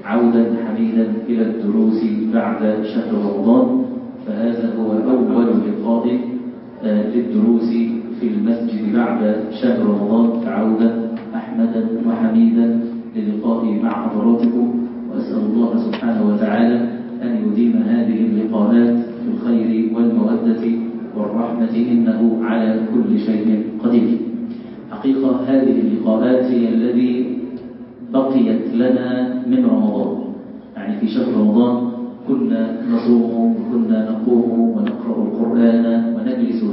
عودا حميدا إلى الدروس بعد شهر رمضان. فهذا هو أول لقاء للدروس في المسجد بعد شهر رمضان، فعودا أحمدا وحميدا للقاء مع حضراتكم، وأسأل الله سبحانه وتعالى أن يديم هذه اللقاءات في الخير والمودة والرحمة، إنه على كل شيء قدير. حقيقة هذه اللقاءات هي الذي بقيت لنا من رمضان، يعني في شهر رمضان كنا نصوم وكنا نقوم ونقرأ القرآن ونجلس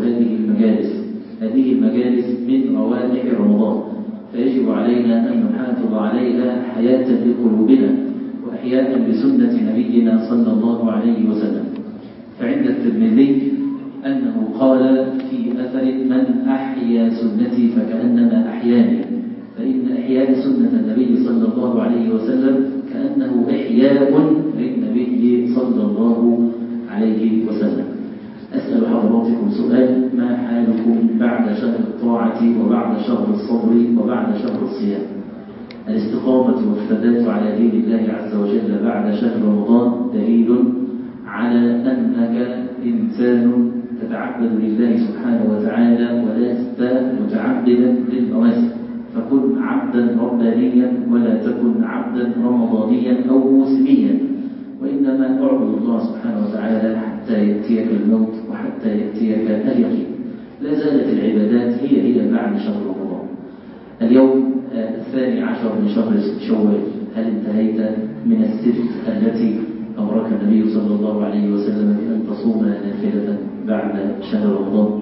هذه المجالس من روائح رمضان، فيجب علينا أن نحافظ عليها حياة لقلوبنا وإحياء لسنة نبينا صلى الله عليه وسلم. فعند الترمذي أنه قال في أثر: من أحيا سنتي فكأنما أحياني، فإن إحياء سنة النبي صلى الله عليه وسلم كأنه إحياء للنبي صلى الله عليه وسلم. أسأل حضراتكم سؤال: ما حالكم بعد شهر الطاعة وبعد شهر الصبر وبعد شهر الصيام؟ الاستقامة والثبات على دين الله عز وجل بعد شهر رمضان دليل على أنك إنسان تتعبد لله سبحانه وتعالى ولست متعبدا للمواسم، فكن عبدا ربانيا ولا تكن عبدا رمضانيا أو موسميا، وإنما اعبد الله سبحانه وتعالى حتى يأتيك الموت وحتى يأتيك اليقين. لا زالت العبادات هي بعد شهر رمضان. اليوم 12 من شهر شوال، هل انتهيت من الست التي أمرك النبي صلى الله عليه وسلم بأن تصوم نافلة بعد شهر رمضان؟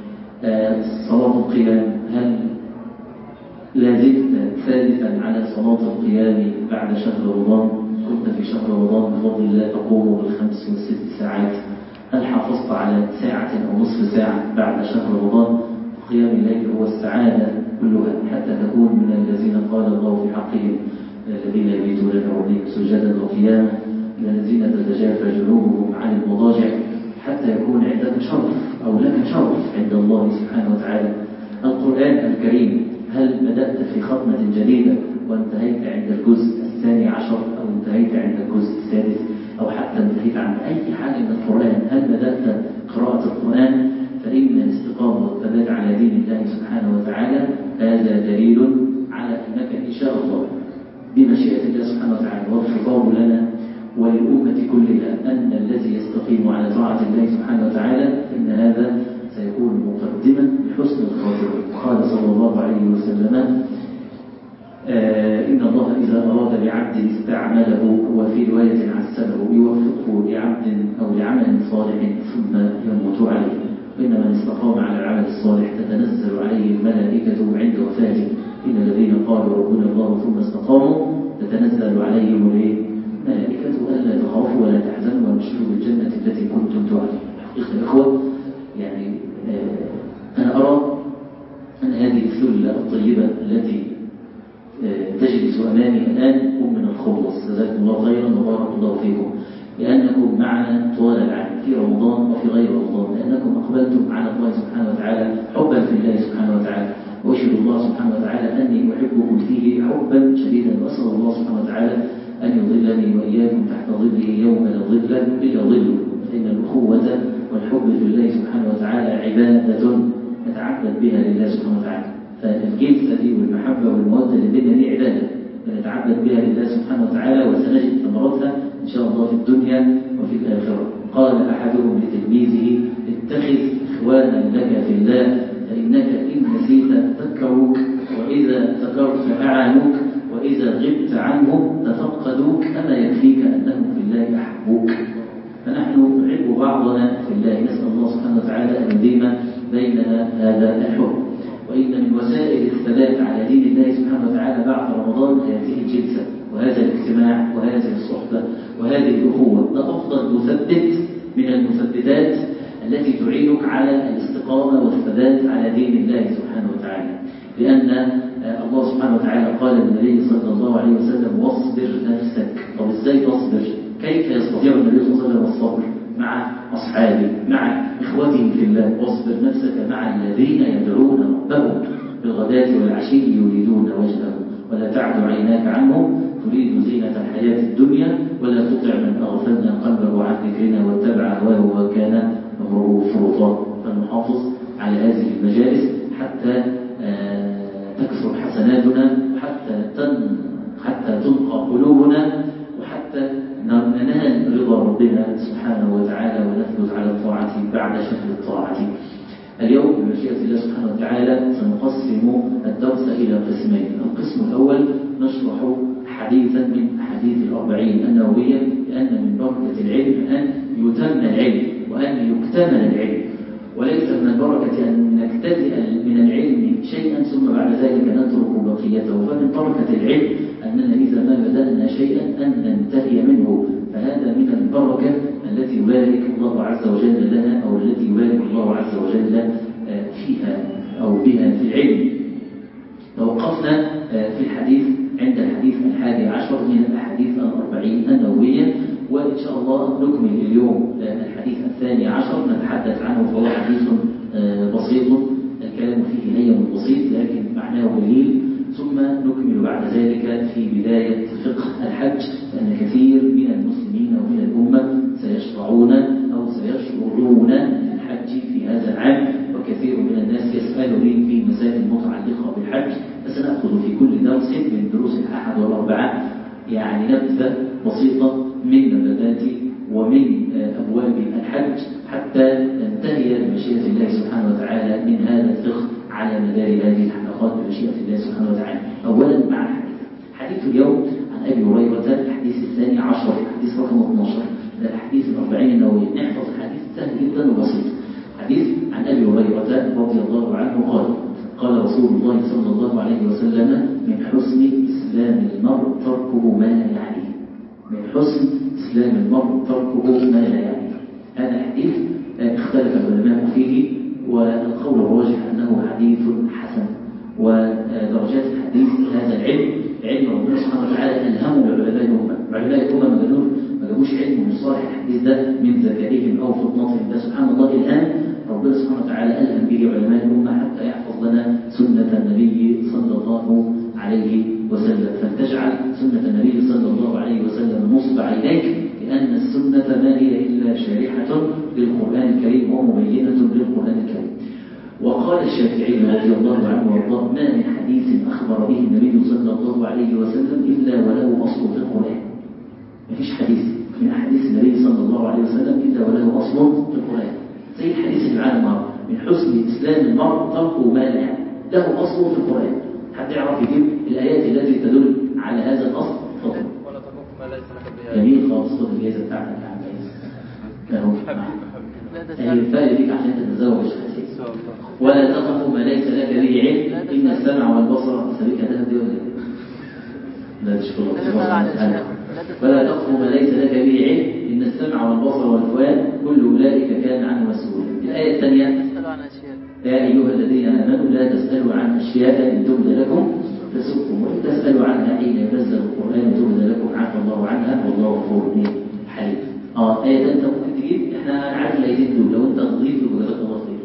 صلاة القيام، هل لا زلت ثابتا على صلاة القيام بعد شهر رمضان؟ كنت في شهر رمضان بفضل الله تقوم بالخمس والست ساعات. هل حافظت على ساعة أو نصف ساعة بعد شهر رمضان؟ قيام الليل هو السعادة كلها، حتى تكون من الذين قال الله في حقهم: الذين يبيتون لربهم سجدا وقياما، الذين تتجافى جنوبهم عن المضاجع، حتى يكون عندك شرف أو لك شرف عند الله سبحانه وتعالى. القرآن الكريم، هل بدأت في ختمة جديدة وانتهيت عند الجزء 12 أو انتهيت عند الجزء 6 أو حتى انتهيت عند أي حاجة من القرآن؟ هل بدأت قراءة القرآن؟ فإن الاستقامة والثبات على دين الله سبحانه وتعالى هذا دليل على أنك إن شاء الله بمشيئة الله سبحانه وتعالى، والخطاب لنا وللأمة كلها أن الذي يستقيم على طاعة الله سبحانه وتعالى إن هذا سيكون مقدما لحسن الخاتمة. قال صلى الله عليه وسلم: إن الله إذا أراد بعبد استعمله، وفي رواية عسله، يوفقه لعبد أو لعمل صالح ثم يموت عليه. وإن من استقام على العمل الصالح تتنزل عليه الملائكة عند وفاته. إن الذين قالوا ربنا الله ثم استقاموا تتنزل عليهم الملائكة ألا تخافوا ولا تحزنوا وابشروا بالجنة التي كنتم توعدون. حقيقة الإخوة، يعني أنا أرى أن هذه الثلة الطيبة التي تجلس أمامي الآن هم من الخلص. جزاكم الله خيرا وبارك الله فيكم، لأنكم معنا طوال العام في رمضان وفي غير رمضان، لأنكم أقبلتم على الله سبحانه وتعالى حبا في الله سبحانه وتعالى. وأشهد الله سبحانه وتعالى أني أحبكم فيه حبا شديدا، وأسأل الله سبحانه وتعالى أن يظلني وإياكم تحت ظله يوم لا ظل إلا ظله. فإن الأخوة والحب في الله سبحانه وتعالى عبادة نتعبد بها لله سبحانه وتعالى. فالجلسة دي والمحبة والمودة للدنيا دي عبادة نتعبد بها لله سبحانه وتعالى، وسنجد ثمرتها إن شاء الله في الدنيا وفي الآخرة. قال أحدهم لتلميذه: اتخذ إخوانا لك في الله، فإنك إن نسيت ذكروك، وإذا ذكرت أعانوك، وإذا غبت عنهم تفقدوك، أما يكفيك أنهم في الله أحبوك. فنحن نحب بعضنا في الله، نسأل الله سبحانه وتعالى أن يديم بيننا هذا الحب. وإن من وسائل الثبات على دين الله سبحانه وتعالى بعد رمضان هذه الجلسة وهذا الاجتماع وهذه الصحبة وهذه الأخوة. ده أفضل مثبت من المثبتات التي تعينك على الاستقامة والثبات على دين الله سبحانه وتعالى، لأن الله سبحانه وتعالى قال للنبي صلى الله عليه وسلم: واصبر نفسك. طب إزاي تصبر؟ كيف يستطيع النبي صلى الله عليه وسلم الصبر؟ مع أصحابه، مع إخوته في الله. واصبر نفسك مع الذين يدعون ربهم بالغداة والعشي يريدون وجهه ولا تعد عيناك عنهم تريد زينة الحياة الدنيا ولا تطع من أغفلنا قلبه عن ذكرنا واتبع هواه وكان أمره فرطا. فنحافظ على هذه المجالس حتى تكثر حسناتنا، حتى تنقى قلوبنا، وحتى ننال رضا ربنا سبحانه وتعالى ونثبت على الطاعة بعد شهر الطاعة. اليوم بمشيئة الله سبحانه وتعالى سنقسم الدرس إلى قسمين. القسم الأول نشرح حديثا من أحاديث الأربعين النووية، لأن من بركة العلم أن يتم العلم وأن يكتمل العلم، وليس من البركة أن نجتزئ من العلم شيئا ثم بعد ذلك نترك بقيته. فمن بركة العلم أننا إذا ما بدأنا شيئا أن ننتهي منه، فهذا من البركة التي يبارك الله عز وجل لنا، أو التي يبارك الله عز وجل فيها أو بها في العلم. توقفنا في الحديث عند الحديث 11 من الأحاديث الأربعين النووية، وإن شاء الله نكمل اليوم الحديث 12 نتحدث عنه، فهو حديث بسيط الكلام فيه هين بسيط لكن معناه جليل، ثم نكمل بعد ذلك في بداية فقه الحج، لأن كثير من المسلمين ومن الأمة سيشرعون أو سيشرعون الحج في هذا العام، وكثير من الناس يسألني في مسائل متعلقة بالحج، فسنأخذ في كل درس من دروس الأحد والأربعاء يعني نبذة بسيطة من نبذات ومن أبواب الحج حتى ننتهي بمشيئة الله سبحانه وتعالى من هذا الفقه على مدار هذه الحلقات بمشيئة الله سبحانه وتعالى. أولا مع الحديث. حديث اليوم عن أبي هريرة، الحديث 12 حديث رقم 12 من الأحاديث الأربعين النووية. نحفظ الحديث سهل جدا وبسيط. حديث عن أبي هريرة رضي الله عنه قال: قال رسول الله صلى الله عليه وسلم: من حسن إسلام المرء تركه ما لا يعنيه. من حسن إسلام المرء تركه ما لا يعنيه. هذا حديث اختلف العلماء فيه، والقول الراجح أنه حديث حسن. ودرجات الحديث هذا العلم علم ربنا سبحانه وتعالى ألهمه لعلماء الأمة. علماء الأمة ما جابوش علم مصطلح الحديث ده من ذكائهم أو فطنتهم، ده سبحان الله الآن ربنا سبحانه وتعالى ألهم به علماء الأمة حتى يحفظ لنا سنة النبي صلى الله عليه وسلم. فلتجعل سنة النبي صلى الله عليه وسلم نصب عينيك، لأن السنة ما هي إلا شارحة للقرآن الكريم ومبينة للقرآن الكريم. وقال الشافعي رضي الله عنه وارضاه: ما من حديث أخبر به النبي صلى الله عليه وسلم إلا وله أصل في القرآن. ما فيش حديث من أحاديث النبي صلى الله عليه وسلم إلا وله أصل في القرآن. زي الحديث اللي معانا النهارده: من حسن إسلام المرء تركه ما لا يعنيه، له أصل في القرآن. حد يعرف يجيب الآيات التي تدل على هذا الأصل؟ تفضل. ولا تقف ما ليس لك به. جميل خالص. خد الجائزة بتاعتك يا عم عايز. الفائدة ديك عشان تتزوج حسين. ولا تقف ما ليس لك به علم، إن السمع والبصر سبيك ذهب دي ولا لا تشكر الله. ولا تقف ما ليس لك به علم، إن السمع والبصر والفؤاد كل أولئك كان عنه مسؤولا. الآية الثانية: يا أيها الذين آمنوا لا تسألوا عن أشياء إن تبد لكم تسؤكم، وإن تسألوا عنها حين ينزل القرآن تبد لكم عفى الله عنها والله غفور حليم. آية أنت ممكن تجيب، إحنا عارف الآيتين دول لو أنت تضيف وجزاك الله خير.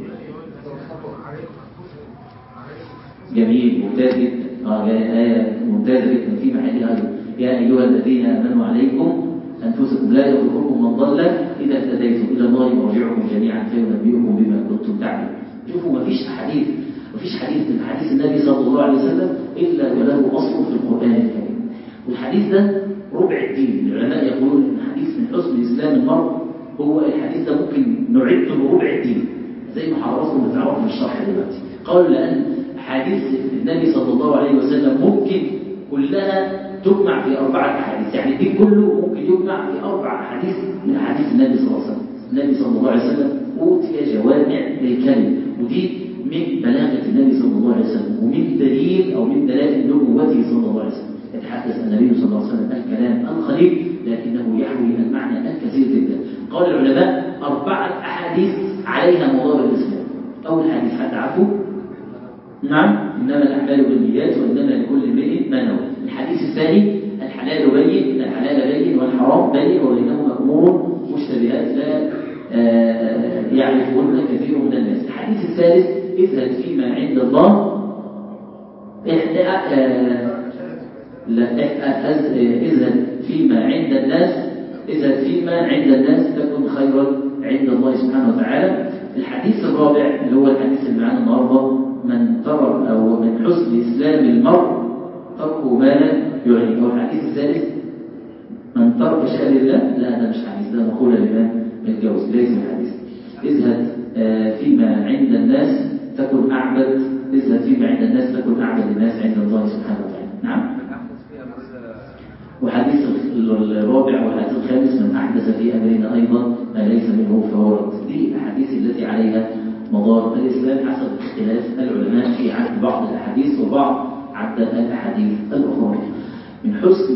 جميل ممتاز جدا. آية ممتازة جدا في محلها أيضا: يا أيها الذين آمنوا عليكم أنفسكم لا يضركم من ضل إذا اهتديتم إلى الله مرجعكم جميعا فينبئكم بما كنتم تعملون. شوفوا مفيش حديث من حديث النبي صلى الله عليه وسلم إلا وله أصل في القرآن الكريم. والحديث ده ربع الدين. العلماء يقولون إن حديث من حسن إسلام المرء هو الحديث ده ممكن نعده بربع الدين، زي ما حضراتكم بتعرفوا في الشرح دلوقتي. قالوا لأن حديث النبي صلى الله عليه وسلم ممكن كلها تجمع في 4 أحاديث، يعني الدين كله ممكن يجمع في 4 أحاديث من أحاديث النبي صلى الله عليه وسلم. النبي صلى الله عليه وسلم أوتي جوامع الكلم، ودي من بلاغة النبي صلى الله عليه وسلم ومن دليل أو من دلائل نبوته صلى الله عليه وسلم. يتحدث النبي صلى الله عليه وسلم الكلام الخليل لكنه يحوي المعنى الكثير جدا. قال العلماء 4 أحاديث عليها مدار الإسلام. أول حديث حد عفو؟ نعم، إنما الأعمال بالنيات وإنما لكل امرئ ما نوى. الحديث الثاني: الحلال بين، الحلال بين والحرام بين وبينهما أمور مشتبهات لا يعرفون كثير من الناس. الحديث الثالث: اذهب فيما عند الله اذهب فيما عند الناس تكن خيرا عند الله سبحانه وتعالى. الحديث الرابع اللي هو الحديث اللي معانا النهارده، من ترك أو من حسن إسلام المرء تركه ما لا يعني. أو الحديث الثالث، من ترك شأن الله، لا ده مش حديث، ده مقولة لمن الجوز ليس الحديث. اذهب فيما عند الناس تكن أعبد، اذهب فيما عند الناس تكن أعبد الناس عند الله سبحانه وتعالى. نعم. وحديث الرابع والحديث الخامس، من أحدث في أمرنا أيضا ما ليس منه فهو رد. دي الأحاديث التي عليها مدار الإسلام حسب اختلاف العلماء في عد بعض الأحاديث وبعض عد الأحاديث الأخرى. من حسن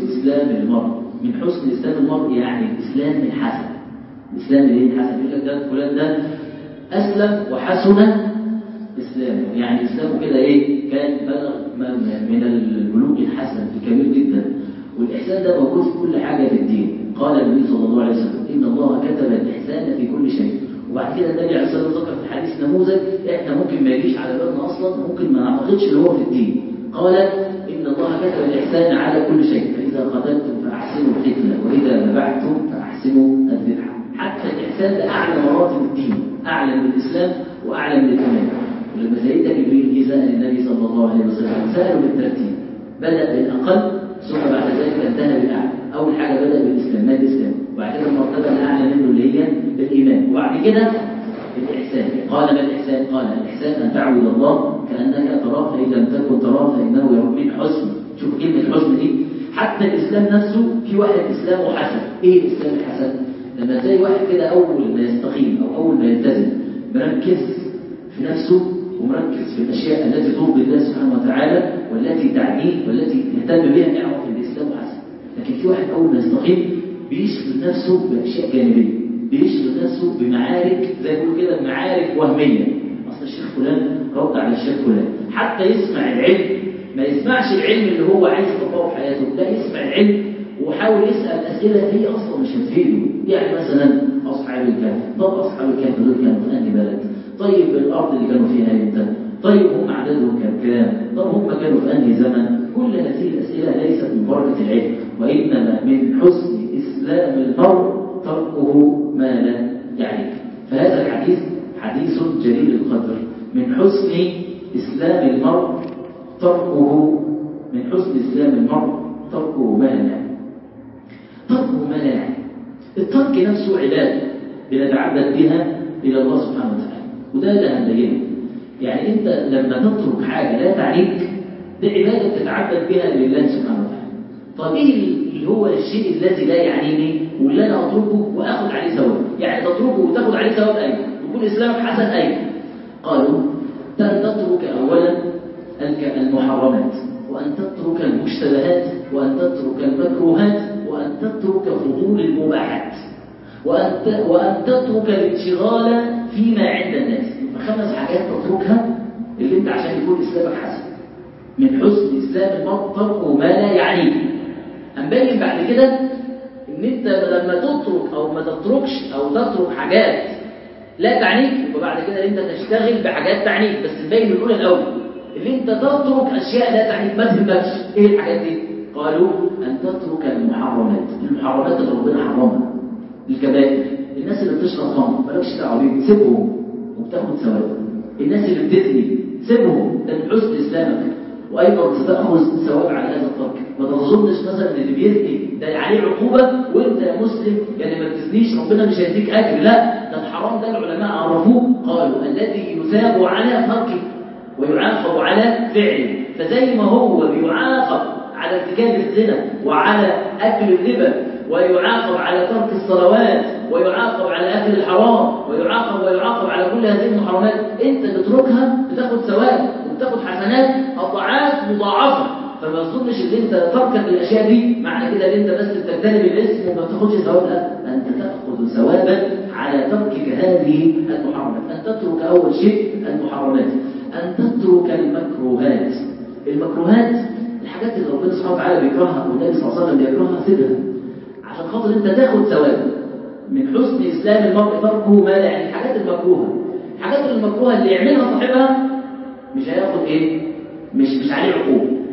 إسلام المرء يعني الإسلام الحسن. الإسلام الحسن يقول لك ده فلان ده أسلم وحسن إسلامه، يعني إسلامه كده كان بلغ من البلوغ الحسن الكبير جدا. والإحسان ده موجود في كل حاجة في الدين. قال النبي صلى الله عليه وسلم إن الله كتب الإحسان في كل شيء. وبعد كده النبي عليه الصلاة والسلام ذكر في الحديث نموذج احنا ممكن ما يجيش على بالنا أصلا، ممكن ما نعتقدش اللي هو في الدين. قال إن الله كتب الإحسان على كل شيء، فإذا قتلتم فأحسنوا القتلة وإذا ذبحتم فأحسنوا الذبحة. حتى الإحسان ده أعلى مراتب الدين، أعلى من الإسلام وأعلى من الإيمان. ولما سيدنا جبريل سأل النبي صلى الله عليه وسلم سأله بالترتيب، بدأ بالأقل ثم بعد ذلك انتهى بالأعلى. أول حاجة بدأ بالإسلام، ما الإسلام، وبعد كده المرتبة الأعلى منه اللي هي الإيمان، وبعد كده الإحسان. قال ما الإحسان؟ قال الإحسان أن تعبد الله كأنك تراه فإن لم تكن تراه فإنه يرى. من حسن، شوف كلمة الحسن دي، حتى الإسلام نفسه في واحد إسلامه حسن. إيه الإسلام الحسن؟ لما تلاقي واحد كده أول ما يستقيم أو أول ما يلتزم مركز في نفسه ومركز في الأشياء التي ترضي الله سبحانه وتعالى والتي تعنيه والتي يهتم بها، يعرف ان الإسلام حسن. لكن في واحد أول ما يستقيم بيشغل نفسه بأشياء جانبية، بيشغل نفسه بمعارك زي ما بيقولوا كده معارك وهمية. أصل الشيخ فلان رد على الشيخ فلان، حتى يسمع العلم ما يسمعش العلم اللي هو عايز يطبقه في حياته، لا يسمع العلم وحاول يسأل أسئلة هي أصلا مش هتفيده. يعني مثلا أصحاب الكهف، طب أصحاب الكهف دول كانوا في أنهي بلد؟ طيب الأرض اللي كانوا فيها إمتى؟ طيب هم عددهم كام؟ طب هم كانوا في أنهي زمن؟ كل هذه الأسئلة ليست من بركة العلم، وإنما من حسن إسلام المرء تركه ما لا يعنيه. فهذا الحديث حديث جليل القدر. من حسن إسلام المرء تركه ما لا يعنيه. تركه ما لا يعنيه. الترك نفسه عبادة بنتعبد بها إلى الله سبحانه وتعالى، وده اللي هنبينه. يعني أنت لما تترك حاجة لا تعنيك دي عبادة تتعبد بها لله سبحانه وتعالى. طب إيه اللي هو الشيء الذي لا يعنيني واللي أنا أتركه وأخذ عليه ثواب؟ يعني تتركه وتاخذ عليه ثواب أيضا، يكون إسلامك حسن أيضا. قالوا أن تترك أولا المحرمات، وأن تترك المشتبهات، وأن تترك المكروهات، وأن تترك فضول المباحات، وأن تترك الانشغال فيما عند الناس. 5 حاجات تتركها اللي انت عشان يكون إسلامك حسن. من حسن إسلام المرء تركه ما لا يعنيه. هنبين بعد كده ان انت لما تترك او ما تتركش او تترك حاجات لا تعنيك، وبعد كده انت تشتغل بحاجات تعنيك. بس نبين الاولى الاول، اللي انت تترك اشياء لا تعنيك ما تهمكش. ايه الحاجات دي؟ قالوا ان تترك المحرمات اللي ربنا حرمها، الكبائر. الناس اللي بتشرب خمر مالكش دعوه بيهم، سيبهم وبتاخد ثواب. الناس اللي بتزني سيبهم، ده من حسن اسلامك، وايضا ستاخذ ثواب على هذا الترك. ما تظنش مثلا ان اللي بيزني ده عليه عقوبه وانت يا مسلم يعني ما تزنيش ربنا مش هيديك اجر. لا، ده الحرام ده العلماء عرفوه، قالوا الذي يثاب على تركه ويعاقب على فعله. فزي ما هو بيعاقب على ارتكاب الزنا وعلى اكل الربا، ويعاقب على ترك الصلوات، ويعاقب على اكل الحرام، ويعاقب على كل هذه المحرمات، انت بتتركها بتاخد ثواب وبتاخد حسنات اضعاف مضاعفه. فما تظنش ان انت تركت الاشياء دي معنى كده ان انت بس بتجتنب الاسم وما بتاخدش ثواب. لا، انت تاخذ ثوابا على تركك هذه المحرمات. ان تترك اول شيء المحرمات، ان تترك المكروهات. المكروهات الحاجات اللي ربنا سبحانه وتعالى بيكرهها والنبي صلى الله عليه وسلم بيكرهها، سيبها عشان خاطر انت تاخد ثواب. من حسن اسلام المرء تركه ما لا يعني. الحاجات المكروهه، الحاجات المكروهه اللي يعملها صاحبها مش هياخد ايه؟ مش عليه عقوبه.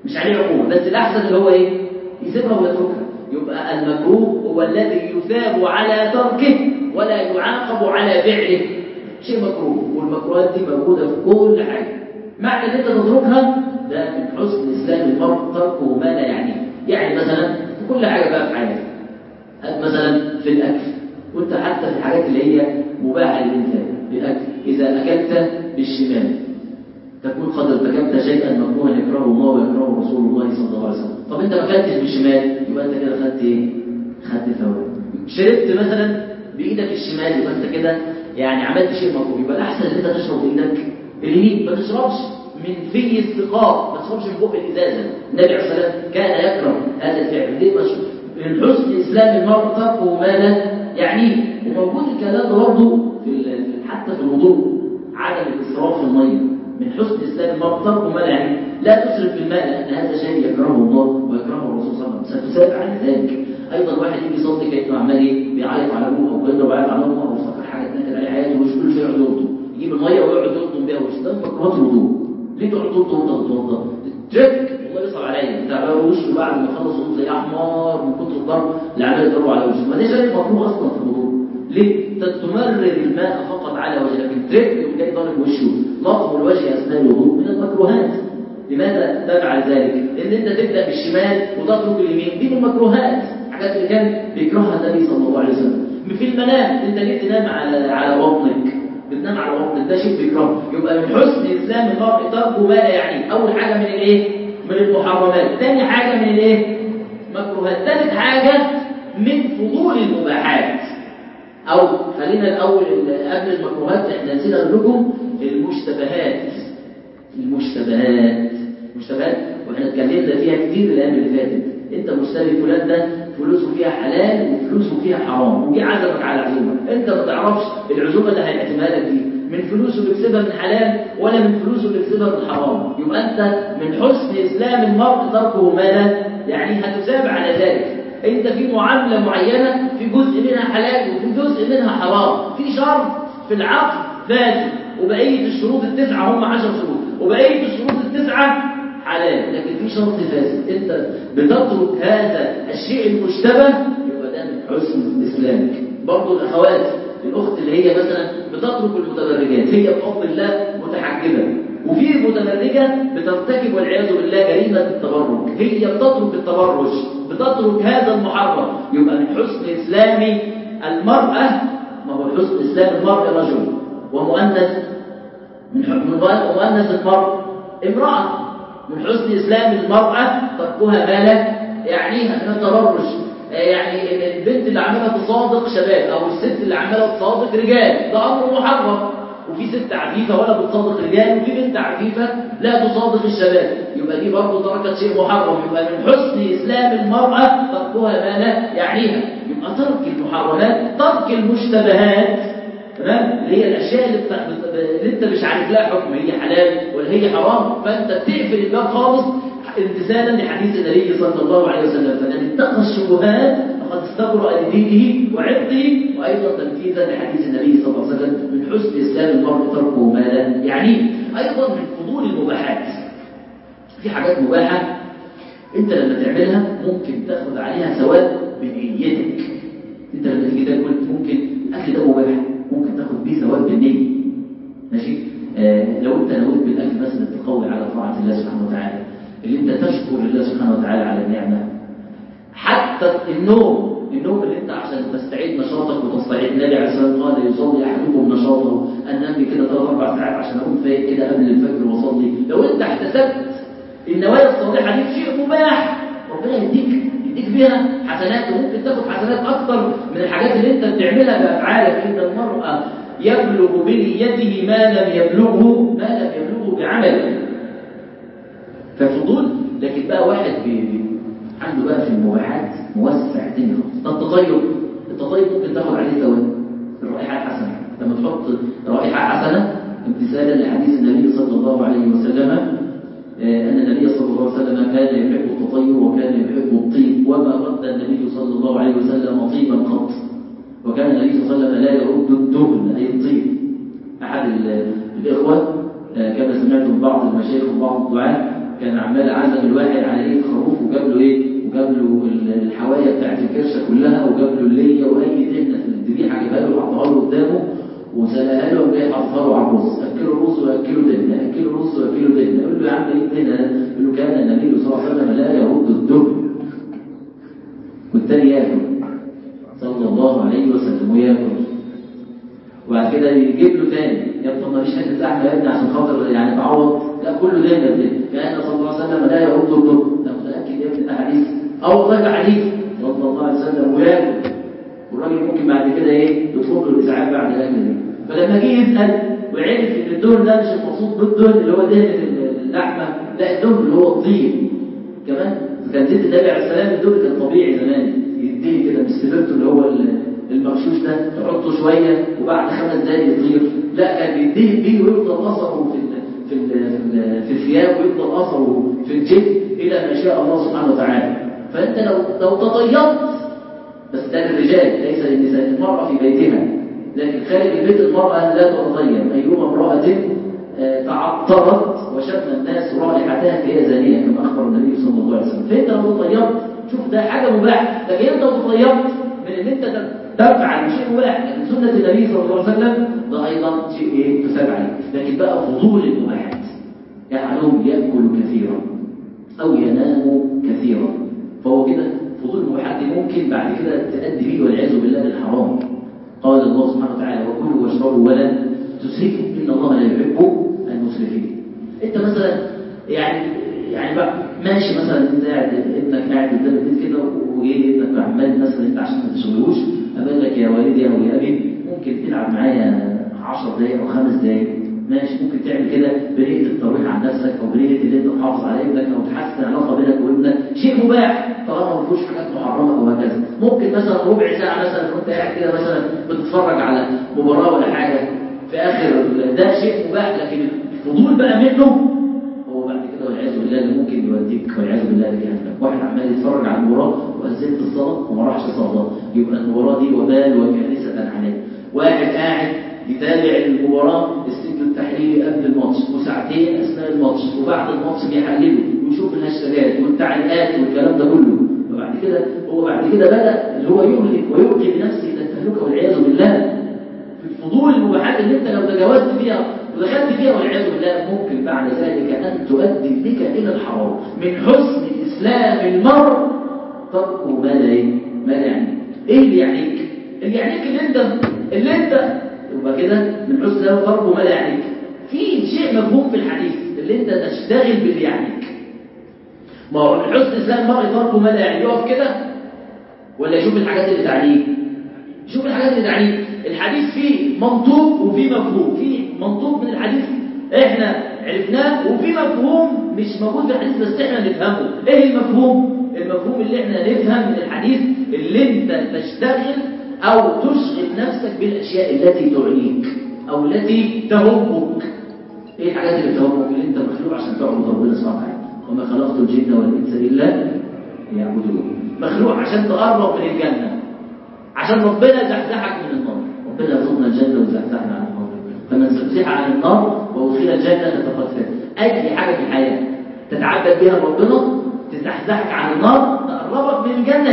مش عليه عقوبة، بس الأحسن اللي هو إيه؟ يسيبها ويتركها. يبقى المكروه هو الذي يثاب على تركه ولا يعاقب على فعله. شيء مكروه، والمكروهات دي موجودة في كل حاجة. معنى ان انت تتركها ده من حسن اسلام المرء تركه ما لا يعنيه. يعني مثلا في كل حاجة بقى في حياتك، مثلا في الأكل، وانت حتى في الحاجات اللي هي مباحة للإنسان. الأكل إذا أكلت بالشمال تكون قد ارتكبت شيئا مكروها يكرهه الله ويكرهه رسول الله صلى الله عليه وسلم. طب انت ما اكلتش بالشمال، يبقى انت كده خدت ايه؟ خدت ثواب. شربت مثلا بايدك الشمال، يبقى انت كده يعني عملت شيء مكروه. يبقى الاحسن ان انت تشرب بايدك اليمين. ما تشربش من في السقاء، ما تشربش من بق الازازه. النبي عليه الصلاه والسلام كان يكره هذا الفعل. ليه؟ من حسن اسلام المرء تركه ما لا يعنيه. وموجود الكلام ده برضه حتى في الوضوء، عدم الاسراف في الميه من حسن اسلام المرء تركه ما لا يعنيه. لا تسرف في الماء، لان هذا شيء يكرهه الله ويكرهه الرسول صلى الله عليه وسلم، ستثاب عن ذلك. ايضا واحد يجي يصلي كانه عمال ايه؟ بيعيط على ابوه او كانه بيعيط على امه او افتكر حاجه تنكد عليه حياته ومش كل شيء يقعد يلطم، يجيب الميه ويقعد يلطم بيها وشه. ده مكروهات الوضوء. ليه تقعد تلطم وانت بتتوضا؟ ترك والله يصعب عليا بتاع وشه بعد ما يخلص وضوء زي احمر من كتر الضرب اللي عمال يضربه على وشه. ما ده شيء مكروه اصلا في الوضوء. ليه؟ تمرر الماء فقط على وجهك، لكن ترك وجاي ضارب وشه لطم الوجه اثناء الوضوء من المكروهات. لماذا تفعل ذلك؟ لان انت تبدا بالشمال وتترك اليمين، دي من المكروهات، حاجات اللي كان بيكرهها النبي صلى الله عليه وسلم. في المنام انت ليه تنام على بطنك؟ بتنام على بطنك، ده شيء بيكرهه. يبقى من حسن اسلام المرء تركه ما لا يعنيه. اول حاجه من الايه؟ من المحرمات. ثاني حاجه من الايه؟ مكروهات. ثالث حاجه من فضول المباحات. او خلينا الاول قبل المكروهات احنا نسينا لكم المشتبهات. المشتبهات واحنا اتكلمنا فيها كتير الايام اللي فاتت. انت مشتري فلان ده فلوسه فيها حلال وفلوسه فيها حرام، وجي عزمك على عزومه، انت ما تعرفش العزومه اللي هيقدمها لك دي من فلوسه بيكسبها من حلال ولا من فلوسه بيكسبها من حرام. يبقى انت من حسن اسلام المرء تركه ما لا يعني هتثاب على ذلك. انت في معامله معينه في جزء منها حلال وفي جزء منها حرام، في شرط في العقد فاسد وبقيه الشروط التسعه هم 10 شروط وبقيه الشروط التسعه حلال، لكن في شرط فاسد انت بتترك هذا الشيء المشتبه، يبقى ده من حسن اسلامك. برضه الاخوات، الاخت اللي هي مثلا بتترك المتبرجات، هي بفضل الله متحجبه، وفي متبرجه بترتكب والعياذ بالله جريمه التبرج، هي بتترك التبرج، بتترك هذا المحرم. يبقى من حسن اسلام المراه، ما هو حسن اسلام المرء رجل ومؤنث، من مؤنث المرء امراه. من حسن اسلام المراه تركها ما لا يعنيها من التبرج. يعني البنت اللي عماله تصادق شباب او الست اللي عماله تصادق رجال، ده امر محرم. وفي ست عفيفه ولا بتصادق رجال، وفي بنت عفيفه لا تصادق الشباب، يبقى دي برضه تركت شيء محرم. يبقى من حسن اسلام المراه تركها ما لا يعنيها. يبقى ترك المحرمات، ترك المشتبهات، تمام، اللي هي الاشياء اللي انت مش عارف لها حكم، هي حلال ولا هي حرام، فانت بتقفل الباب خالص امتثالا لحديث النبي صلى الله عليه وسلم. فمن اتقى الشبهات فقد استبرأ لدينه وعرضه، وايضا تنفيذا لحديث النبي صلى الله عليه وسلم من حسن اسلام المرء تركه ما لا يعنيه. ايضا من فضول المباحات، في حاجات مباحه انت لما تعملها ممكن تاخد عليها ثواب بنيتك. انت لما تيجي تاكل ممكن الاكل ده مباح، ممكن تاخد بيه ثواب بالنيه، ماشي. لو انت نويت بالاكل مثلا تقوي على طاعه الله سبحانه وتعالى، اللي انت تشكر الله سبحانه وتعالى على النعمه. حتى النوم اللي انت عشان تستعيد نشاطك وتستعيد، النبي عليه الصلاه والسلام قال يصلي احدكم نشاطه، انام كده 3-4 ساعات عشان اقوم فايق كده قبل الفجر واصلي. لو انت احتسبت النوايا الصالحه دي في شيء مباح، ربنا يديك فيها حسنات، وممكن تاخد حسنات اكتر من الحاجات اللي انت بتعملها بافعالك. ان المرء يبلغ بنيته ما لم يبلغه بعمله. فالفضول. لكن بقى واحد عنده بقى في المباحات موسع تاني خالص. التطيب ممكن تاخد عليه ثواب. الرائحه الحسنه، لما تحط رائحه حسنه امتثالا لحديث النبي صلى الله عليه وسلم ان النبي صلى الله عليه وسلم كان يحب التطيب وكان يحب الطيب، وما رد النبي صلى الله عليه وسلم طيبا قط، وكان النبي صلى الله عليه وسلم لا يرد الدهن اي الطيب. احد الاخوه كما سمعت من بعض المشايخ وبعض الدعاة كان عمال عزم الواحد على ايه خروف، وجاب له الحوايه بتاعت الكرشه كلها، وجاب له الليه واي دهنه في الذبيحه جابها له وحطها له قدامه وسلقها له وجاي حطها له على الرز، اكله الرز واكله دهنه، اكله الرز واكله دهنه. يقول له يا عم ايه الدهنه؟ يقول له كان النبي صلى الله عليه وسلم لا يرد الدهن، والتاني ياكل صلى الله عليه وسلم وياكل، وبعد كده يجيب له تاني، يا ابني ما فيش حته لحمه يا ابني عشان خاطر يعني تعوض، لا كله دهنه. كان صلى الله عليه وسلم لا يرد الدهن. ده متاكد يا ابني؟ ده حديث والله حديث صلى الله عليه وسلم وياكل، والراجل ممكن بعد كده ايه يدخل له الاسعاف بعد الاكل دي. فلما جه يسال وعرف ان الدهن ده مش المقصود بالدهن اللي هو دهنه اللحمه، لا الدهن اللي هو الطين. كمان كان زيت النبي عليه السلام الدهن كان طبيعي زمان، يديه كده بالسبرتو اللي هو المغشوش ده، تحطه شويه وبعد 5 دقايق يطير. لا كان بيديه بيه ويفضل اثره في الثياب، ويفضل اثره في الجلد الى ما شاء الله سبحانه وتعالى. فانت لو تطيبت، بس ده للرجال ليس للنساء، المرأة في بيتها، لكن خارج البيت المرأة لا تتطيب. أيما امرأة تعطرت وشم الناس رائحتها فهي زانية كما أخبر النبي صلى الله عليه وسلم. فأنت لو تطيبت، شوف ده حاجة مباح، لكن أنت لو تطيبت من أن أنت تفعل شيء مباح، لكن سنة النبي صلى الله عليه وسلم ده أيضا شيء تثاب عليه. لكن بقى فضول المباحات، يعلم يأكل كثيرا أو ينام كثيرا، فهو كده فضول المباحات ممكن بعد كده تؤدي به والعياذ بالله للحرام. قال الله سبحانه وتعالى وكلوا واشربوا ولا تسرفوا ان الله لا يحب المسرفين. انت مثلا يعني بقى ماشي مثلا، انت ابنك قاعد قدام البيت كده وايه ابنك عمال مثلا انت عشان ما تشغلوش قال لك يا والدي او يا ابي ممكن تلعب معايا 10 دقائق او 5 دقائق، ماشي ممكن تعمل كده بنية الترويح عن نفسك او بنية اللي انت تحافظ على ابنك او تحسن العلاقه بينك وابنك، شيء مباح طالما ما فيهوش حاجات محرمه او هكذا. ممكن مثلا ربع ساعه مثلا وانت قاعد كده مثلا بتتفرج على مباراه ولا حاجه في اخر ده شيء مباح، لكن الفضول بقى منه هو بعد كده والعياذ بالله اللي ممكن يوديك والعياذ بالله لجهنم. واحد عمال يتفرج على المباراه واذنت الصلاه وما راحش الصلاه، يبقى المباراه دي وبال وكارثه عليه. واحد قاعد يتابع المباراة استوديو التحليلي قبل الماتش وساعتين أثناء الماتش وبعد الماتش بيحلله ويشوف الهاشتاجات والتعليقات والكلام ده كله، وبعد كده بدأ اللي هو يهلك ويلقي بنفسه إلى التهلكة والعياذ بالله. في الفضول المباحات اللي أنت لو تجاوزت فيها ودخلت فيها والعياذ بالله ممكن بعد ذلك أن تؤدي بك إلى الحرام. من حسن إسلام المرء تركه ما لا يعني. إيه اللي يعنيك؟ اللي يعنيك اللي أنت يبقى كده من حسن الإسلام تركه ما لا يعنيك. في شيء مفهوم في الحديث اللي أنت تشتغل باللي يعنيك. ما هو حسن الإسلام المرء تركه ما لا يعني، يقف كده ولا يشوف الحاجات اللي تعنيه؟ شوف الحاجات اللي تعنيه. الحديث فيه منطوق وفيه مفهوم، فيه منطوق من الحديث احنا عرفناه وفيه مفهوم مش موجود في الحديث بس احنا نفهمه. ايه المفهوم؟ المفهوم اللي احنا نفهم من الحديث اللي انت تشتغل او تشغل نفسك بالاشياء التي تعنيك او التي تهمك. ايه الحاجات اللي تهمك؟ اللي انت مخلوق عشان تعبد ربنا سبحانه وتعالى، وما خلقت الجن والانس الا ليعبدون. مخلوق عشان تقرب من الجنه، عشان ربنا يزحزحك من النار. ربنا يرزقنا الجنه ويزحزحنا عن النار. فمن زحزح عن النار وادخل الجنه فقد فاز. اي حاجه في الحياه تتعبد بها ربنا تزحزحك عن النار تقربك من الجنه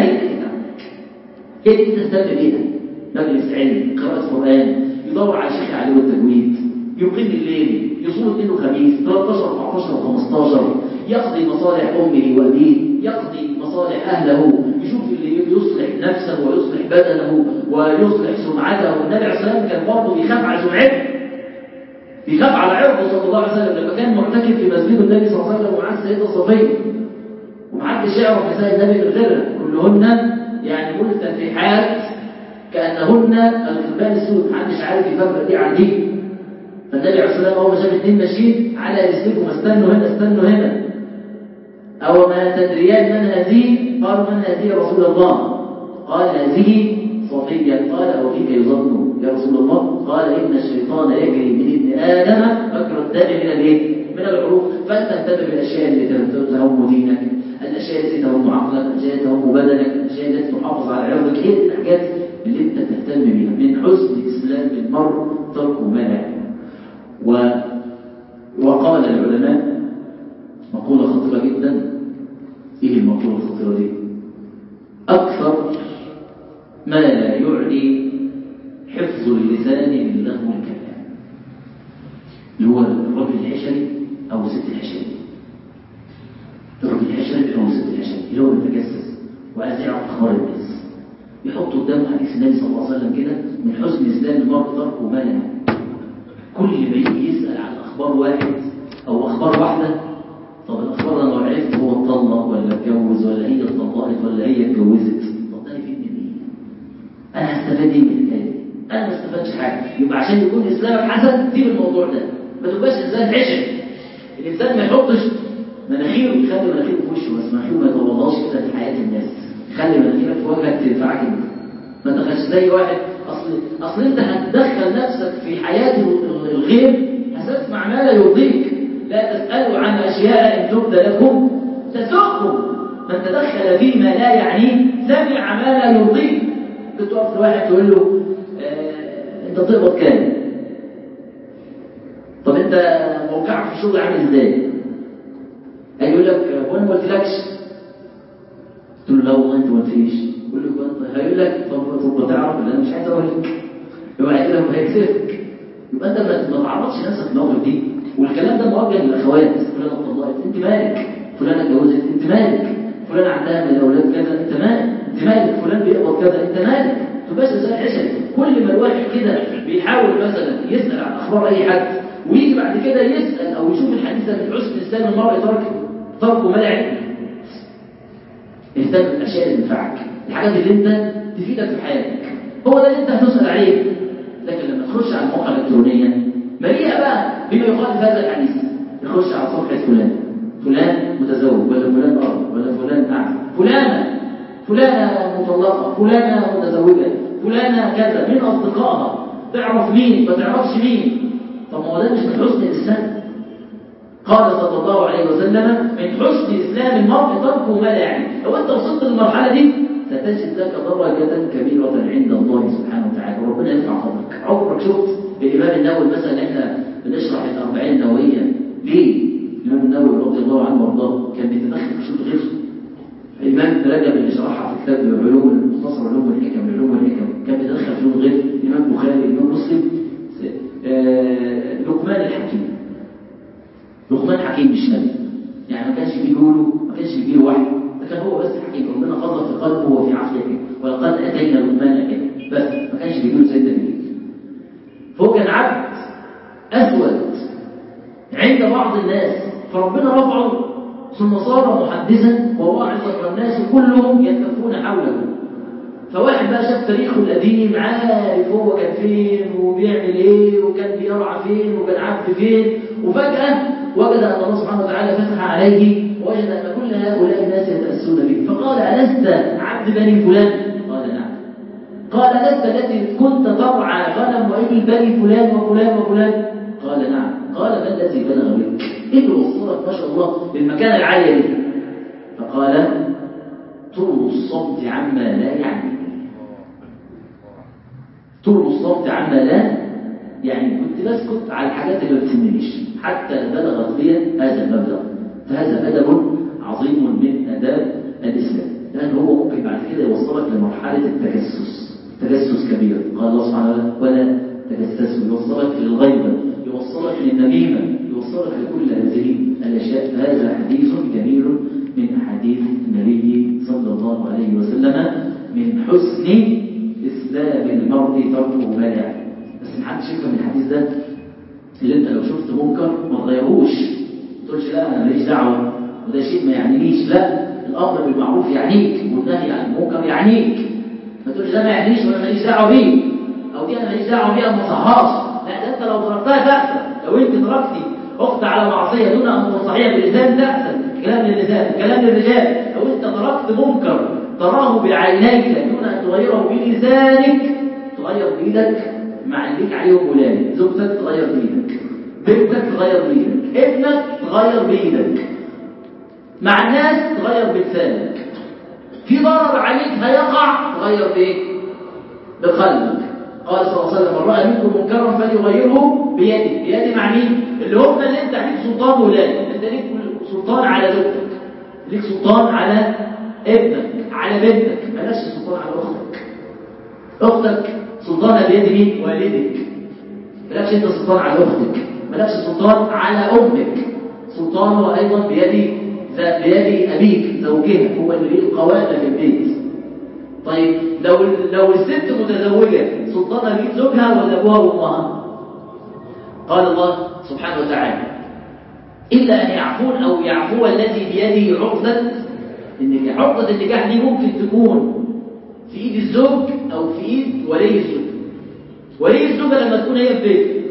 هي دي تهتم بيها. مجلس علم، قراءه قران، يدور على شيخ عليه التجويد، يقيم الليل، يصوم اثنين وخميس 13 و14 و15، يقضي مصالح امه وابيه، يقضي مصالح اهله، يشوف اللي يصلح نفسه ويصلح بدنه ويصلح سمعته. النبي عليه الصلاه والسلام كان برضه بيخاف على سمعته، بيخاف على عرضه صلى الله عليه وسلم. لما كان معتكف في مسجد النبي صلى الله عليه وسلم ومعاه السيده صفيه ومحدش يعرف نساء النبي من غيرها، كلهن يعني ملتفحات كانهن الخلبان السود، محدش عارف يفرق دي عن دي. فالنبي عليه الصلاه والسلام اول ما شاف اثنين ماشيين على رسلكم استنوا هنا أو ما تدريان من هذه؟ قالوا من هذه يا رسول الله؟ قال هذه صفية. قال أو فيك يظن يا رسول الله؟ قال إن الشيطان يجري من ابن آدم مجرى الدم من العروق. فأنت انتبه بالأشياء اللي تهم دينك، الأشياء التي تهم عقلك، الأشياء التي تهم بدنك، الأشياء التي تحافظ على عرضك. هي الحاجات اللي أنت تهتم بها. من حسن إسلام المرء ترك ما لا يعني. وقال العلماء مقولة خطيرة ما لا يعني حفظ اللسان من لغو الكلام، اللي هو الرجل الحشري أو ست الحشري. الرجل الحشري أو ست الحشري اللي هو بيتجسس وعايز يعرف أخبار الناس، يحط قدامه حديث النبي صلى الله عليه وسلم كده: من حسن إسلام المرء تركه ما لا يعنيه. كل ما يجي يسأل عن أخبار واحد أو أخبار واحدة، طب الأخبار لما عرفت هو اتطلق ولا اتجوز ولا هي اتطلقت ولا هي اتجوزت، طب ده يفيدني بيه؟ أنا هستفاد إيه من الحكاية دي؟ أنا ما استفادش حاجة. يبقى عشان يكون إسلامك حسن سيب الموضوع ده، ما تبقاش إنسان حشري. الإنسان ما يحطش مناخيره، يخلي مناخيره في وشه بس، مناخيره ما يتوضاش كده في حياة الناس، خلي مناخيرك في وجهك تنفعك انت. ما تخش زي واحد اصل انت هتدخل نفسك في حياة الغير، هتسمع ما لا يرضيك. لا تسألوا عن أشياء إن تبد لكم تسؤكم. من تدخل فيما لا يعنيه سمع ما لا يرضيه. كنت تقف لواحد تقول له انت بتقبض كام؟ طب انت موقعك في الشغل عامل ازاي؟ هيقول لك هو انا ما قلتلكش؟ قلت له لا والله انت ما قلتليش. يقول لك هيقول لك طب تعرف اللي انا مش عايز اقول لك، يبقى هيقول لك هيكسفك. يبقى انت ما تعرضش نفسك للمواقف دي. والكلام ده موجه للاخوات: فلانه اتطلقت انت مالك؟ فلانه اتجوزت انت مالك؟ فلانه عندها من الاولاد كذا انت مالك؟ انت مالك؟ فلان بيقبض كذا انت مالك؟ ما تبقاش زي حشري. كل ما الواحد كده بيحاول مثلا يسال عن اخبار اي حد ويجي بعد كده يسال او يشوف الحديث ده من حسن اسلام المرء تركه ما لا يعنيه. اهتم بالاشياء اللي تنفعك، الحاجات اللي انت تفيدك في حياتك، هو ده اللي انت هتسال عليه. لكن لما تخش على المواقع الالكترونيه مليئه بقى بما يخالف هذا الحديث، يخش على صفحه فلان متزوج ولا فلان ارض ولا فلان اعمى، فلانه مطلقه، فلانه متزوجه، فلانه كذا، من اصدقائها، تعرف مين ما تعرفش مين. طب ما هو ده مش من حسن الاسلام. قال صلى الله عليه وسلم: من حسن اسلام المرء تركه ما لا يعنيه. لو انت وصلت للمرحله دي ستجد ذاك درجه كبيره عند الله سبحانه وتعالى، وربنا يرفع قدرك. عمرك شفت الامام النووي مثلا؟ احنا بنشرح الأربعين النوويه ليه؟ الامام النووي رضي الله عنه وارضاه كان بيتدخل في شؤون غيره. الامام ابن رجب اللي شرحها في كتاب العلوم المختصر علوم والحكم كان بيتدخل في شؤون غيره. الامام البخاري، الامام مسلم، لقمان الحكيم. لقمان حكيم مش نبي، يعني ما كانش بيجيله وحي، ده كان هو بس حكيم. ربنا قضى في قلبه وفي عقله، ولقد اتينا لقمان حكيم، بس ما كانش بيجيله سيدنا جبريل. فهو كان عبد اسود عند بعض الناس، فربنا رفعه ثم صار محدثا وواعظا، والناس كلهم يلتفون حوله. فواحد بقى شاف تاريخه القديم، عارف هو كان فين وبيعمل ايه وكان بيرعى فين وكان عبد فين، وفجأة وجد أن الله سبحانه وتعالى فتح عليه ووجد أن كل هؤلاء الناس يتأسون به. فقال: ألست عبد بني فلان؟ قال: نعم. قال: ألست التي كنت ترعى غنم وإبل بني فلان وفلان وفلان؟ قال: نعم. قال: ما الذي بلغ بك؟ إيه اللي وصلك ما شاء الله للمكانة العالية دي؟ فقال: طول الصمت عما لا يعني. طول الصمت عما لا يعني، كنت بسكت على الحاجات اللي ما بتهمنيش حتى بلغت بي هذا المبلغ. فهذا أدب عظيم من آداب الإسلام، لأن هو ممكن بعد كده يوصلك لمرحلة تجسس كبير. قال الله سبحانه وتعالى: ولا تجسسوا. يوصلك للغيبة، يوصلك للنميمة، يوصلك لكل هذه الأشياء. هذا حديث جميل من أحاديث النبي صلى الله عليه وسلم: من حسن إسلام المرء تركه ما لا يعنيه. بس محدش يفهم الحديث ده اللي انت لو شفت منكر ما تغيروش، ما تقولش لا انا ماليش دعوه وده شيء ما يعنينيش. لا، الامر بالمعروف يعنيك والنهي عن المنكر يعنيك. ما تقولش ده ما يعنيش وانا ماليش دعوه بيه، او دي انا ماليش دعوه بيها ما صحاش. لا، ده انت لو تركتها تأثم. لو انت تركتي اخت على معصيه دون ان تنصحيها باللسان تأثم. كلام للنساء، كلام للرجال. لو انت تركت منكر تراه بعينيك دون ان تغيره بلسانك، تغير بايدك مع اللي ليك عليهم ولاد. زوجتك تغير بايدك، بنتك تغير بايدك، ابنك تغير بايدك، مع الناس تغير بلسانك. في ضرر عليك هيقع، تغير بايه؟ بقلبك. قال صلى الله عليه وسلم: من راى منكم منكرا فليغيره بيده. بيده مع مين؟ اللي هم اللي انت عليك سلطان ولادك. انت ليك سلطان على زوجتك، ليك سلطان على ابنك، على بنتك، مالكش سلطان على اختك. أختك سلطانة بيد مين؟ والدك. مالكش أنت سلطان على أختك، مالكش سلطان على أمك. سلطانه أيضا بيد أبيك زوجها، هو اللي ليه القوامة في البيت. طيب لو الست متزوجة سلطانها بيد زوجها ولا أبوها وأمها؟ قال الله سبحانه وتعالى إلا أن يعفون أو يعفو الذي بيده عقدة النكاح. عقدة النكاح دي ممكن تكون في إيد الزوج أو في إيد ولي الزوج. ولي الزوجة لما تكون هي في بيته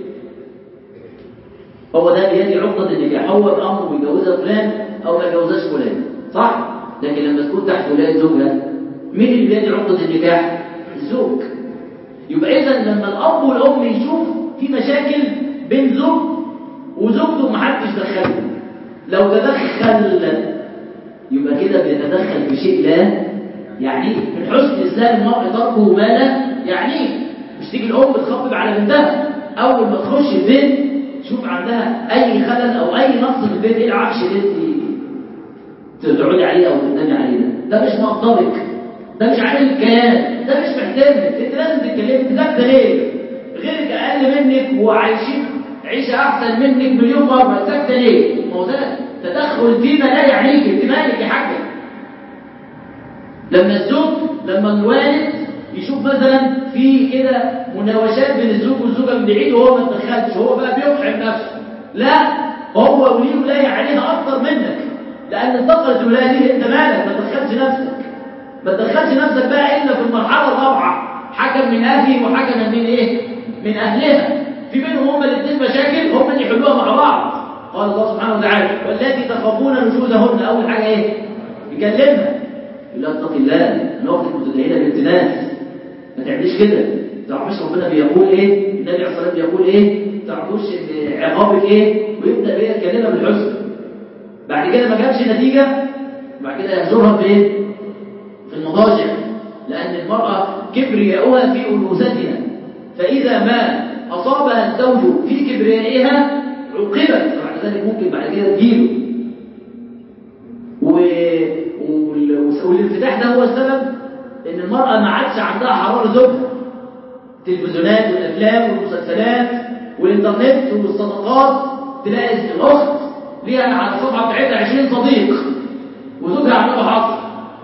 هو ده بيدي عقدة النكاح، هو بأمره بيجوزها فلان أو ما جوزهاش فلان، صح؟ لكن لما تكون تحت ولاية زوجها مين اللي بيدي عقدة النكاح؟ الزوج. يبقى إذا لما الأب والأم يشوف في مشاكل بين زوج وزوجته محدش دخله، لو تدخل يبقى كده بيتدخل بشيء لا يعني. من حسن إسلام المرء تركه ما لا يعني. مش تيجي الأم تخبب على بنتها أول ما تخش البيت تشوف عندها أي خلل أو أي نقص في البيت، إيه العفش اللي أنت تقعدي عليه أو تنامي عليه ده مش مقدرك، ده مش عامل الكيان، ده مش محترمك، أنت لازم تتكلمي. أنت ساكتة ليه؟ غيرك أقل منك وعايشين عيشة أحسن منك مليون مرة، ساكتة ليه؟ ما هو ده تدخل فيما لا يعنيك. أنت مالك يا حاجة؟ لما الوالد يشوف مثلا في كده مناوشات بين الزوج والزوجه من بعيد وهو ما اتدخلش، هو بقى بيقحم نفسه، لا هو وليه ولايه عليها اكتر منك، لان انتقلت الولايه دي. انت مالك؟ ما تدخلش نفسك، ما تدخلش نفسك بقى الا في المرحله الرابعه، حكم من اهله وحكم من ايه؟ من اهلها. في بينهم هما الاثنين مشاكل، هما اللي يحلوها مع بعض. قال الله سبحانه وتعالى واللاتي تخافون نشوزهن، اول حاجه ايه؟ يكلمها يقول لها اتقي الله، انا اختك متدينه بنت ناس، ما تعمليش كده. ما تعرفيش ربنا بيقول ايه، النبي عليه الصلاه والسلام بيقول ايه، ما تعرفوش عقابك ايه، ويبدا بيه يكلمها بالحسن. بعد كده ما جابش نتيجه، بعد كده يهجرها بايه؟ في المضاجع، لان المراه كبرياؤها في انوثتها، فاذا ما اصابها الزوج في كبريائها عوقبت، بعد ذلك ممكن بعد كده تجيله. والانفتاح ده هو السبب ان المرأة ما عادش عندها حرارة زوجها. التلفزيونات والافلام والمسلسلات والانترنت والصداقات، تلاقي الاخت ليها على الصفحة بتاعتها 20 صديق وزوجها عمله حظر.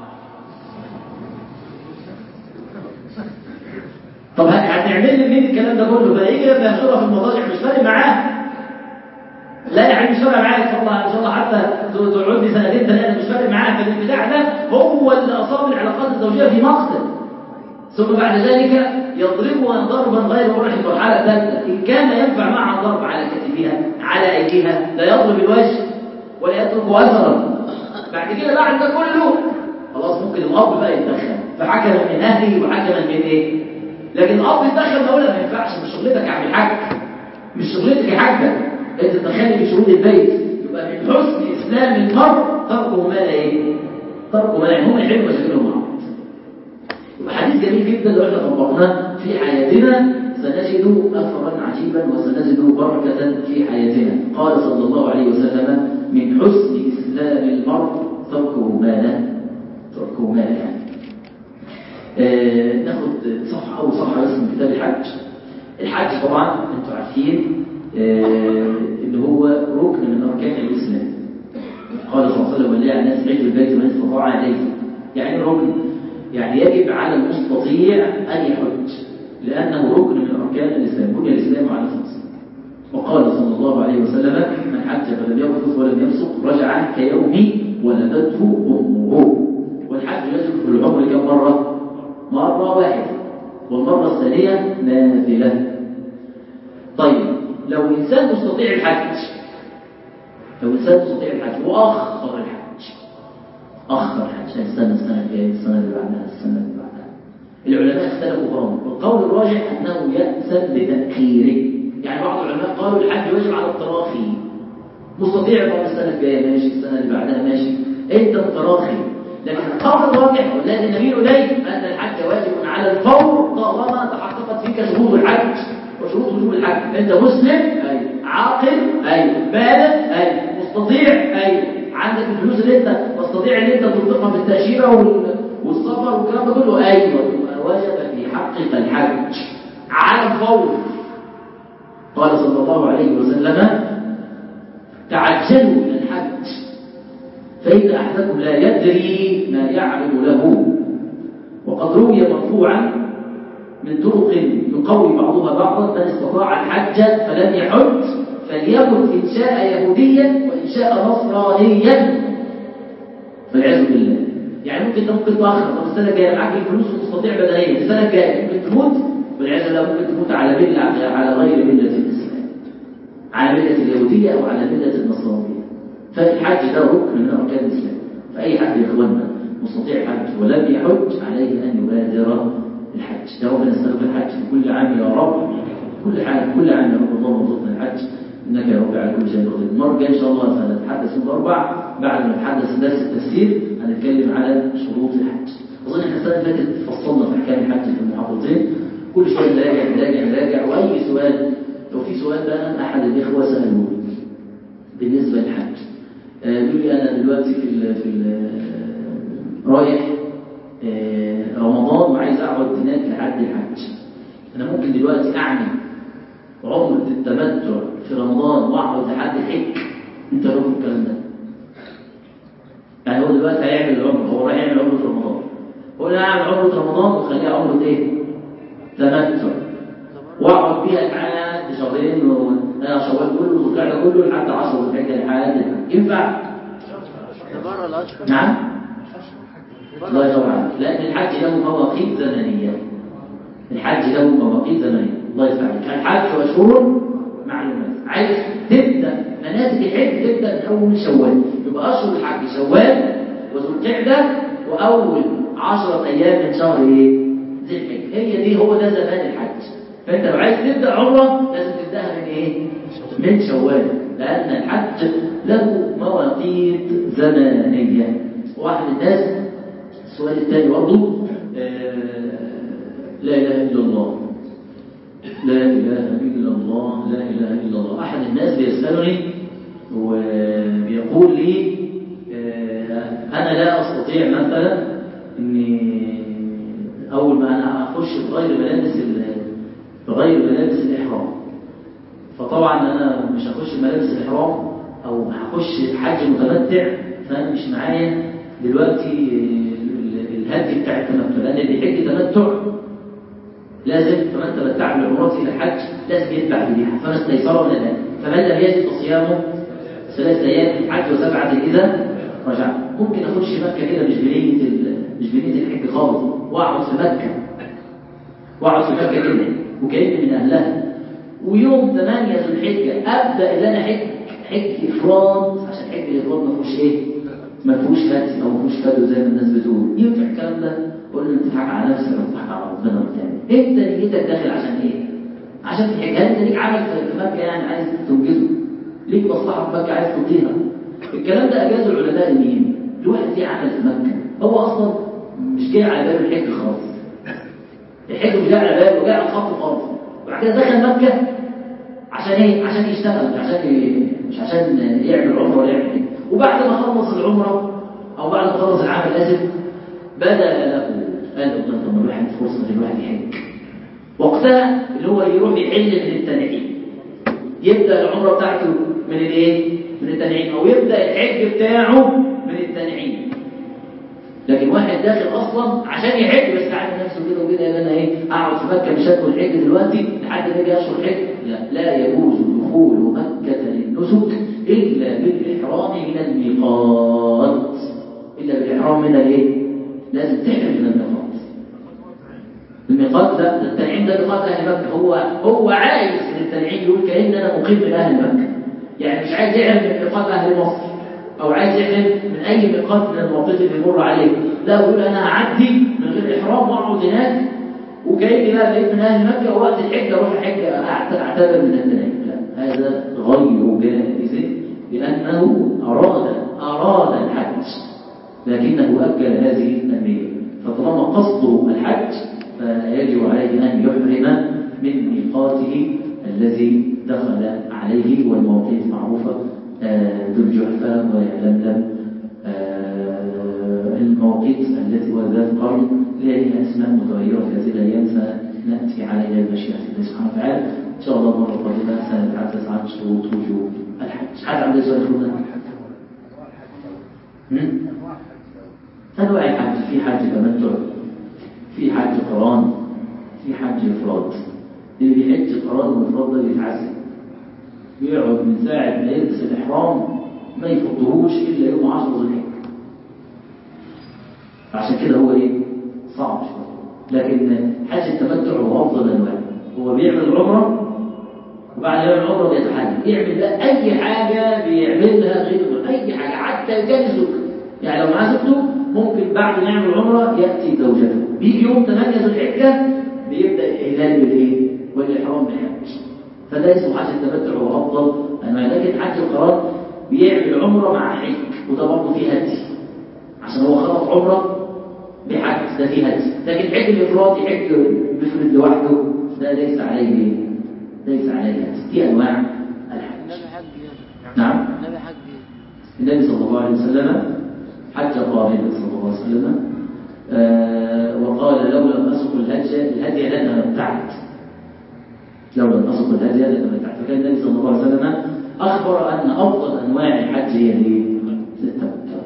طب هنعمل لي مين الكلام ده كله؟ بقى يجي لما يحصلها في المضاجع مش فارق معاه. لا يعني مش فارق معاه ان شاء الله حتى تقعد لي سنتين ثلاثه مش فارق معاه. فالانفتاح ده هو اللي اصاب العلاقات الزوجيه في مقتل، ثم بعد ذلك يضربها ضربا غير مرح. المرحله الثالثه ان كان ينفع معها الضرب على كتفها على ايديها لا يضرب الوجه ولا يترك اثرا. بعد كده بعد ده كله خلاص ممكن الاب بقى يتدخل، فحكم من اهله وحكم من ايه. لكن الاب يتدخل نقول ما ينفعش، مش شغلتك يا عم الحاج، مش شغلتك يا حاجه، انت تدخلي في شؤون البيت. يبقى من حسن اسلام المرء تركه ما لا ايه، تركه ما لا هم يحلوا مشاكلهم مع بعض. يبقى حديث جميل جدا لو احنا طبقناه في حياتنا سنجد اثرا عجيبا وسنجد بركه في حياتنا. قال صلى الله عليه وسلم من حسن اسلام المرء تركه ما لا، تركه ما لا يعني. ناخد صفحه او صفحه بس من كتاب الحج. الحج طبعا انتم عارفين اللي هو ركن من أركان الإسلام. قال صلى الله عليه وسلم ولله على الناس حج البيت من استطاع إليه. يعني ركن، يعني يجب على المستطيع أن يحج، لأنه ركن من أركان الإسلام. بني الإسلام على خمس. وقال صلى الله عليه وسلم من حج فلم يرفث ولم يفسق رجع كيوم ولدته أمه. والحج يجب في العمر كم مرة؟ مرة واحدة، والمرة الثانية نافلة. طيب لو إنسان مستطيع الحج، وأخر الحج، السنة الجاية، السنة اللي بعدها، السنة اللي بعدها، العلماء اختلفوا فهم. والقول الراجح أنه يأسن لتأخيره. يعني بعض العلماء قالوا الحج يجب على التراخي. مستطيع طب السنة الجاية ماشي، السنة اللي بعدها ماشي، أنت التراخي. لكن القول الراجح والذي نميل إليه أن الحج واجب على الفور طالما تحققت فيك شروط الحج وشروط وجوب الحج. أنت مسلم، أي عاقل، أي بالغ، أي مستطيع، أي عندك الفلوس اللي أنت تستطيع أن أنت تنفقها في التأشيرة والسفر والكلام ده كله، أيوه وجب في حقك الحج على الفور. قال صلى الله عليه وسلم تعجلوا إلى الحج فإن أحدكم لا يدري ما يعمل له. وقد روي مرفوعا من طرق يقوي بعضها بعضا: من استطاع الحج فلم يحج فليكن إن شاء يهوديا وإن شاء نصرانيا. فالعياذ بالله. يعني ممكن تأخر، طب السنة الجاية معاك الفلوس وتستطيع بدنيا، السنة الجاية ممكن تموت، والعياذ بالله ممكن تموت على ملة، على غير ملة الإسلام، على ملة اليهودية أو على ملة النصرانية. فالحج ده ركن من أركان الإسلام. فأي حد يا إخواننا مستطيع الحج ولم يحج عليه أن يبادر الحج. ده ربنا نستغفر الحج في كل عام يا رب، كل عام يا رب اللهم ارزقنا الحج إنك يا رب على كل شيء قدير. المرة الجاية إن شاء الله سنتحدث يوم الأربعاء بعد ما نتحدث درس التفسير هنتكلم على شروط الحج. أظن إحنا السنة اللي فاتت فصلنا في أحكام الحج في المحافظتين. كل شوية نراجع وأي سؤال لو في سؤال بقى أحد الإخوة سألوه بالنسبة للحج. يقول لي أنا دلوقتي رايح رمضان وعايز أقعد هناك لحد الحج. أنا ممكن دلوقتي أعمل عمرة التمتع في رمضان وأقعد لحد الحج؟ أنت رأيك الكلام ده؟ يعني هو دلوقتي هيعمل العمرة، هو رايح يعمل عمرة رمضان، هو أنا أعمل عمرة رمضان وخليها عمرة إيه؟ تمتع، وأقعد بيها لحد شهرين شوال كله والقعدة كله لحد 10 ذو الحجة لحد ينفع؟ نعم؟ الله يجوع عليك. لأن الحج له مواقيت زمنية. الحج له مواقيت زمنية. الله يفتح عليك. الحج أشهر معلومات. عايز تبدأ مناسك الحج تبدأ من أول شوال. يبقى أشهر الحج شوال وذو القعدة وأول 10 أيام من شهر إيه؟ ذي الحجة. هي دي، هو ده زمان الحج. فأنت لو عايز تبدأ عمرة لازم تبدأها من إيه؟ من شوال. لأن الحج له مواقيت زمنية. واحد الناس السؤال الثاني برضه لا إله إلا الله، لا إله إلا الله، لا إله إلا الله. أحد الناس بيسألني وبيقول لي أنا لا أستطيع مثلا إني أول ما أنا أخش بغير ملابس الإحرام، فطبعا أنا مش هخش ملابس الإحرام أو هخش حج متمتع، فأنا مش معايا دلوقتي الهدي بتاع التمتع، لأن اللي بيحج تمتع لازم كمان تمتع بالعمرات إلى الحج لازم يتبع ذبيحة، فما استيسر من الهدي. فمن لم يجد فصيامه 3 أيام في الحج و7 إذا رجع. ممكن أخش مكة كده مش بنية الحج خالص، وأقعد في مكة كده وكأني من أهلها، ويوم 8 ذو الحجة أبدأ إن أنا حج إفراد، عشان حج الإفراد ما فيهوش إيه؟ ما فيهوش هدي أو ما فيهوش فدو زي ما الناس بتقول. ينفع الكلام ده؟ قول له تضحك على نفسك وتضحك على ربنا وبتاع. أنت نيتك داخل عشان إيه؟ عشان تحج. أنت ليك عمل في مكة يعني عايز تنجزه، ليك مصلحة في مكة عايز تقضيها. الكلام ده أجازه العلماء مين؟ الواحد ليه عمل في مكة، هو أصلا مش جاي على باله الحج خالص. الحج مش جاي على باله، جاي على الخط خالص. وبعد كده دخل مكة عشان ايه؟ عشان يشتغل، مش عشان يعمل عمره ولا يعمل ايه. وبعد ما خلص العمره او بعد ما خلص العام الاسف بدا له قال له طب ما الواحد فرصه ان الواحد يحج. وقتها اللي هو يروح يحل من التنعيم، يبدا العمره بتاعته من الايه؟ من التنعيم، او يبدا الحج بتاعه من التنعيم. لكن واحد داخل اصلا عشان يحج بس عامل نفسه كده وكده ان انا ايه؟ اقعد في مكه مش هدخل الحج دلوقتي لحد ما يجي اشهر الحج. لا يجوز دخول مكه للنسك الا بالاحرام من الميقات. الا بالاحرام من الايه؟ لازم تحرم من الميقات. الميقات ده التنعيم ده ميقات اهل مكه. هو عايز من التنعيم يقول كأن انا مقيم من اهل مكه، يعني مش عايز يحرم من ميقات اهل مصر او عايز يحرم من اي ميقات من المواقيت اللي يمر عليه. لا، يقول انا هعدي من غير احرام واقعد هناك وكأني بقى بقيت من اهل مكه ووقت الحج اروح الحج اعتبر من التنعيم. لا، هذا غير جائز لانه اراد الحج لكنه اجل هذه النيه. فطالما قصده الحج فيجب عليه ان يحرم من ميقاته الذي دخل عليه، والمواقيت معروفه ذو الجحفة ويعلملم، المواقيت التي وذات قرن لها أسماء متغيرة في هذه الأيام سنأتي عليها بمشيئة الله سبحانه وتعالى إن شاء الله المرة القادمة سنتحدث عن شروط وجوب الحج. حد عنده سؤال يقولنا؟ أنواع الحج، في حج تمتع، في حج قران، في حج إفراد. اللي بيحج قران وإفراد ده بيتعذب، بيقعد من ساعة ما يلبس الإحرام ما يفضهوش إلا يوم 10 ذو الحجة. عشان كده هو صعب شوية. لكن حج التمتع هو أفضل أنواع. هو بيعمل عمرة وبعد يعمل عمرة بيتحج، يعمل بقى أي حاجة بيعملها غير أي حاجة، حتى كان زوجته. يعني لو معاه زوجته ممكن بعد ما يعمل عمرة يأتي زوجته. بيجي يوم 8 ذو الحجة بيبدأ الإهلال بالإيه؟ والإحرام بالحج. فده اسمه حج التمتع هو أفضل أنواع. لكن حج القران بيعمل عمرة مع حج، وده برضه فيه هدي عشان هو خلط عمرة بحج، ده فيه هدي. لكن حج الإفراد يحج بفرد لوحده ده ليس عليه ليس عليه هدي. دي أنواع الحج. نعم. النبي صلى الله عليه وسلم حج قارنا صلى الله عليه وسلم وقال لو لم أسق الهدي لتمتعت، لو لم أسق الهدي لتمتعت. فكان النبي صلى الله عليه وسلم أخبر أن أفضل أنواع الحج هي التمتع.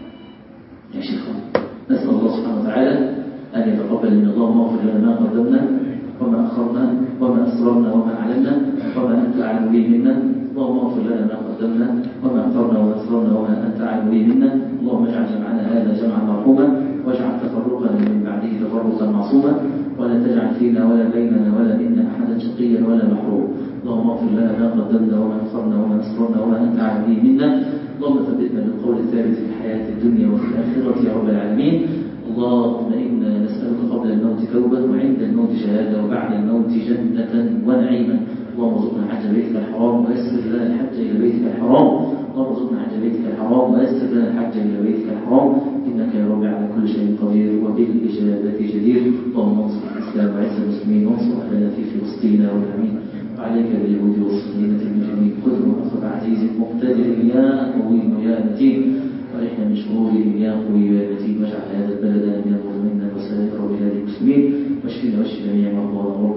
يا شيخ نسأل الله سبحانه وتعالى أن يتقبل من الله ويغفر لنا ما قدمنا وما أخرنا وما أسررنا وما أعلنا وما أنت أعلم به منا. اللهم اغفر لنا ما قدمنا وما أخرنا وما أسررنا وما أنت أعلم به منا. اللهم اجعل جمعنا هذا جمعا مرحوما واجعل تفرقنا من بعده تفرقا معصوما ولا تجعل فينا ولا بيننا ولا منا أحدا شقيا ولا محروم. اللهم اغفر لنا ما قدمنا وما أخرنا وما أسررنا وما أنت أعلم به منا. اللهم ثبتنا بالقول الثابت في الحياة الدنيا وفي الآخرة يا رب العالمين. اللهم إنا نسألك قبل الموت توبة وعند الموت شهادة وبعد الموت جنة ونعيما. اللهم ارزقنا حج بيتك الحرام ويسر لنا الحج إلى بيتك الحرام. اللهم ارزقنا حج بيتك الحرام ويسر لنا الحج إلى بيتك الحرام إنك يا رب على كل شيء قدير وبالإجابة جدير. اللهم انصر الإسلام وعز المسلمين وانصر أهلنا في فلسطين واليمين وعليك باليهود والصهاينة المجرمين. خذهم أخذ عزيز مقتدر يا قوي يا متين ورحنا من شرورهم يا قوي يا متين. واجعل هذا البلد من المؤمنين وسائر بلاد المسلمين واشفنا واشف جميع مرضانا